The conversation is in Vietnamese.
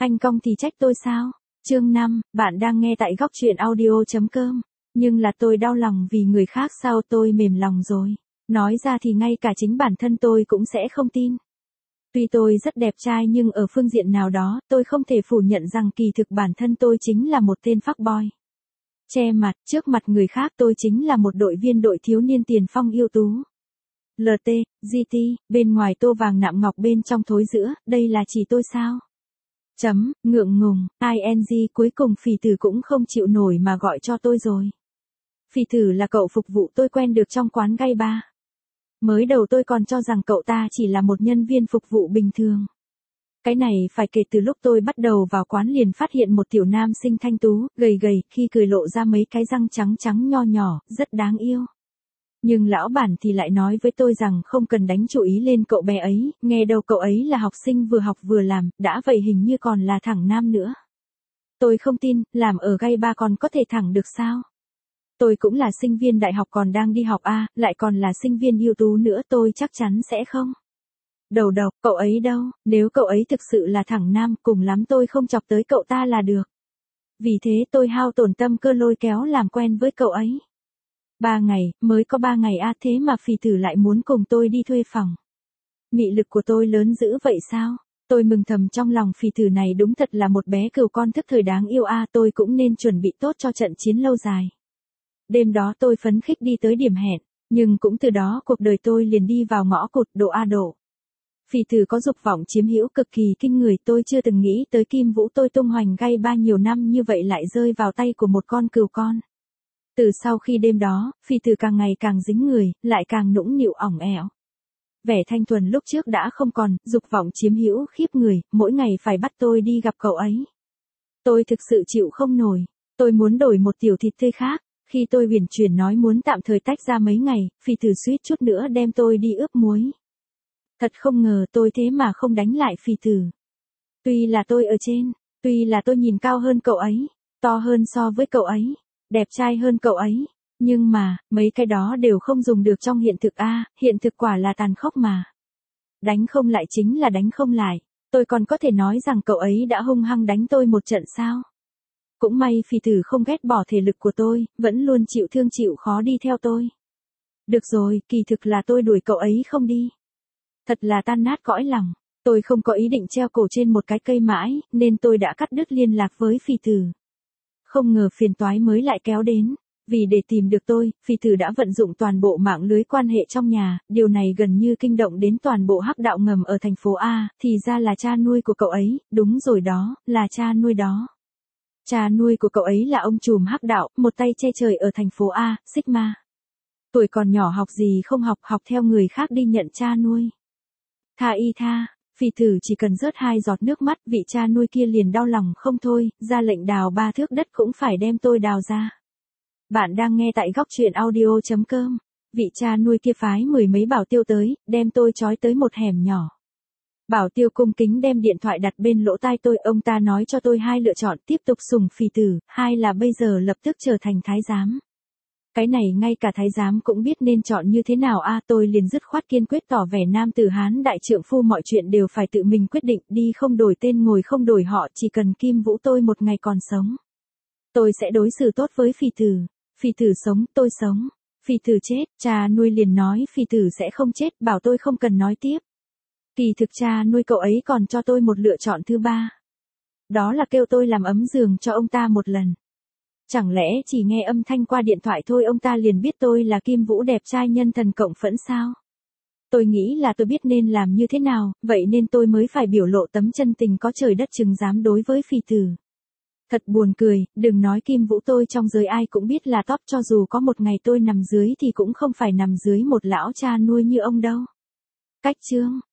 Anh cong thì trách tôi sao? Chương 5, bạn đang nghe tại góc truyện audio.com. Nhưng là tôi đau lòng vì người khác sao tôi mềm lòng rồi. Nói ra thì ngay cả chính bản thân tôi cũng sẽ không tin. Tuy tôi rất đẹp trai nhưng ở phương diện nào đó tôi không thể phủ nhận rằng kỳ thực bản thân tôi chính là một tên fuckboy. Che mặt, trước mặt người khác tôi chính là một đội viên đội thiếu niên tiền phong ưu tú. LT, GT, bên ngoài tô vàng nạm ngọc bên trong thối giữa, đây là chỉ tôi sao? Ngượng ngùng, ing cuối cùng Phỉ Tử cũng không chịu nổi mà gọi cho tôi rồi. Phỉ Tử là cậu phục vụ tôi quen được trong quán gay bar. Mới đầu tôi còn cho rằng cậu ta chỉ là một nhân viên phục vụ bình thường. Cái này phải kể từ lúc tôi bắt đầu vào quán liền phát hiện một tiểu nam sinh thanh tú, gầy gầy, khi cười lộ ra mấy cái răng trắng trắng nho nhỏ, rất đáng yêu. Nhưng lão bản thì lại nói với tôi rằng không cần đánh chú ý lên cậu bé ấy, nghe đâu cậu ấy là học sinh vừa học vừa làm, đã vậy hình như còn là thẳng nam nữa. Tôi không tin, làm ở gay bar còn có thể thẳng được sao? Tôi cũng là sinh viên đại học còn đang đi học A, lại còn là sinh viên ưu tú nữa, tôi chắc chắn sẽ không. Đầu độc, cậu ấy đâu, nếu cậu ấy thực sự là thẳng nam, cùng lắm tôi không chọc tới cậu ta là được. Vì thế tôi hao tổn tâm cơ lôi kéo làm quen với cậu ấy. 3 ngày, mới có 3 ngày thế mà Phỉ Tử lại muốn cùng tôi đi thuê phòng. Mị lực của tôi lớn dữ vậy sao? Tôi mừng thầm trong lòng, Phỉ Tử này đúng thật là một bé cừu con thức thời đáng yêu tôi cũng nên chuẩn bị tốt cho trận chiến lâu dài. Đêm đó tôi phấn khích đi tới điểm hẹn, nhưng cũng từ đó cuộc đời tôi liền đi vào ngõ cụt độ đổ. Phỉ Tử có dục vọng chiếm hữu cực kỳ kinh người, tôi chưa từng nghĩ tới Kim Vũ tôi tung hoành gay bar nhiều năm như vậy lại rơi vào tay của một con cừu con. Từ sau khi đêm đó, Phỉ Tử càng ngày càng dính người, lại càng nũng nịu ỏng ẻo. Vẻ thanh thuần lúc trước đã không còn, dục vọng chiếm hữu khiếp người, mỗi ngày phải bắt tôi đi gặp cậu ấy. Tôi thực sự chịu không nổi, tôi muốn đổi một tiểu thịt tươi khác. Khi tôi uyển chuyển nói muốn tạm thời tách ra mấy ngày, Phỉ Tử suýt chút nữa đem tôi đi ướp muối. Thật không ngờ tôi thế mà không đánh lại Phỉ Tử. Tuy là tôi ở trên, tuy là tôi nhìn cao hơn cậu ấy, to hơn so với cậu ấy, đẹp trai hơn cậu ấy, nhưng mà, mấy cái đó đều không dùng được trong hiện thực hiện thực quả là tàn khốc mà. Đánh không lại chính là đánh không lại, tôi còn có thể nói rằng cậu ấy đã hung hăng đánh tôi một trận sao? Cũng may Phỉ Tử không ghét bỏ thể lực của tôi, vẫn luôn chịu thương chịu khó đi theo tôi. Được rồi, kỳ thực là tôi đuổi cậu ấy không đi. Thật là tan nát cõi lòng, tôi không có ý định treo cổ trên một cái cây mãi, nên tôi đã cắt đứt liên lạc với Phỉ Tử. Không ngờ phiền toái mới lại kéo đến, vì để tìm được tôi, Phỉ Tử đã vận dụng toàn bộ mạng lưới quan hệ trong nhà, điều này gần như kinh động đến toàn bộ hắc đạo ngầm ở thành phố A, thì ra là cha nuôi của cậu ấy, đúng rồi đó, là cha nuôi đó. Cha nuôi của cậu ấy là ông trùm hắc đạo, một tay che trời ở thành phố A, Sigma. Tuổi còn nhỏ học gì không học, học theo người khác đi nhận cha nuôi. Tha, Phỉ Tử chỉ cần rớt 2 giọt nước mắt, vị cha nuôi kia liền đau lòng không thôi, ra lệnh đào 3 thước đất cũng phải đem tôi đào ra. Bạn đang nghe tại góc truyện audio.com. Vị cha nuôi kia phái 10 mấy bảo tiêu tới, đem tôi trói tới một hẻm nhỏ. Bảo tiêu cung kính đem điện thoại đặt bên lỗ tai tôi, ông ta nói cho tôi 2 lựa chọn, tiếp tục sủng Phỉ Tử, 2 là bây giờ lập tức trở thành thái giám. Cái này ngay cả thái giám cũng biết nên chọn như thế nào tôi liền dứt khoát kiên quyết tỏ vẻ nam tử Hán đại trượng phu, mọi chuyện đều phải tự mình quyết định, đi không đổi tên ngồi không đổi họ, chỉ cần Kim Vũ tôi một ngày còn sống. Tôi sẽ đối xử tốt với Phỉ Tử. Phỉ Tử sống, tôi sống. Phỉ Tử chết, cha nuôi liền nói Phỉ Tử sẽ không chết, bảo tôi không cần nói tiếp. Kỳ thực cha nuôi cậu ấy còn cho tôi một lựa chọn thứ 3. Đó là kêu tôi làm ấm giường cho ông ta một lần. Chẳng lẽ chỉ nghe âm thanh qua điện thoại thôi ông ta liền biết tôi là Kim Vũ đẹp trai nhân thần cộng phẫn sao? Tôi nghĩ là tôi biết nên làm như thế nào, vậy nên tôi mới phải biểu lộ tấm chân tình có trời đất chừng dám đối với Phỉ Tử. Thật buồn cười, đừng nói Kim Vũ tôi trong giới ai cũng biết là top, cho dù có một ngày tôi nằm dưới thì cũng không phải nằm dưới một lão cha nuôi như ông đâu. Cách chương